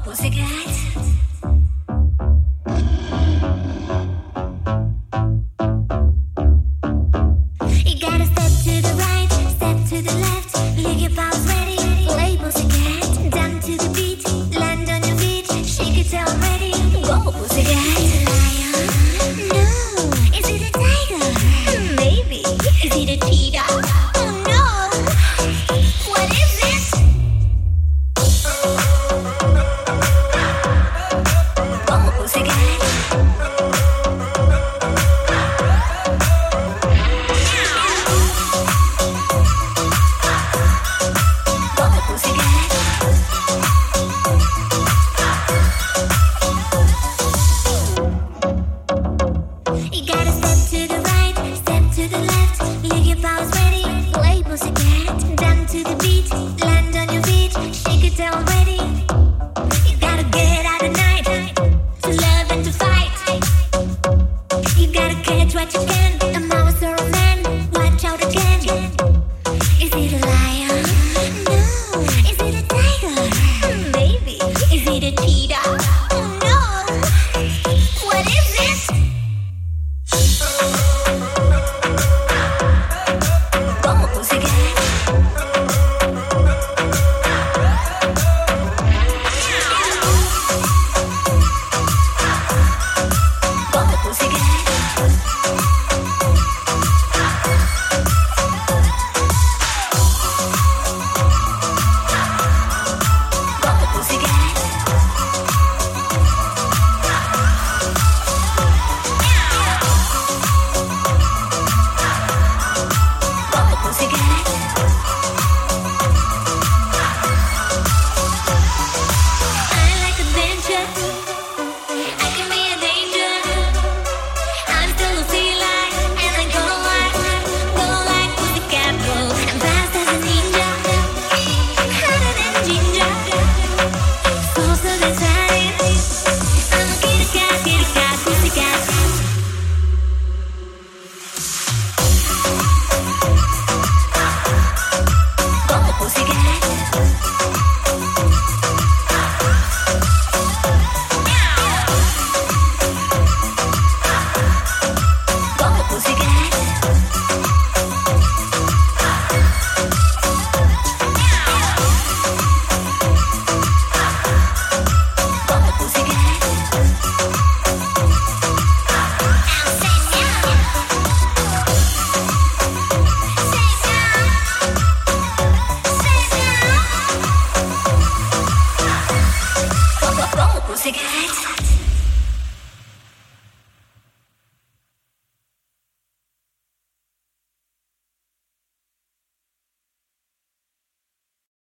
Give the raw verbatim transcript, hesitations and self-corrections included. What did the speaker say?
Pussycat. You gotta step to the right, step to the left, leave your paws ready, play Pussycat, down to the beat, land on your feet, shake it till ready, go Pussycat. Lion? No. Is it a tiger? Maybe. Is it a cheetah? Oh no. What is it? Go Pussycat. You gotta step to the right, step to the left, leave your paws ready, play Pussycat, down to the beat, land on your feet, shake it till ready. You gotta get out of night, to love and to fight. You gotta catch what you can, a mouse or a man, watch out again. Is it a lion? No. Is it a tiger? Maybe. Is it a cheetah? Oh no. What is it? Go Pussycat. Go Pussycat. Go Pussycat. Go Pussycat. I like adventure. I can be a danger. I'm still a feline, and I go like, go like Pussycat, go. I'm fast as a ninja, hotter than ginger, softer than satin. I'm a kitty cat, kitty cat, Pussycat. Go Pussycat. Go Pussycat. Go Pussycat. I'll say meow. Say meow. Say meow. Go, go, go Pussycat.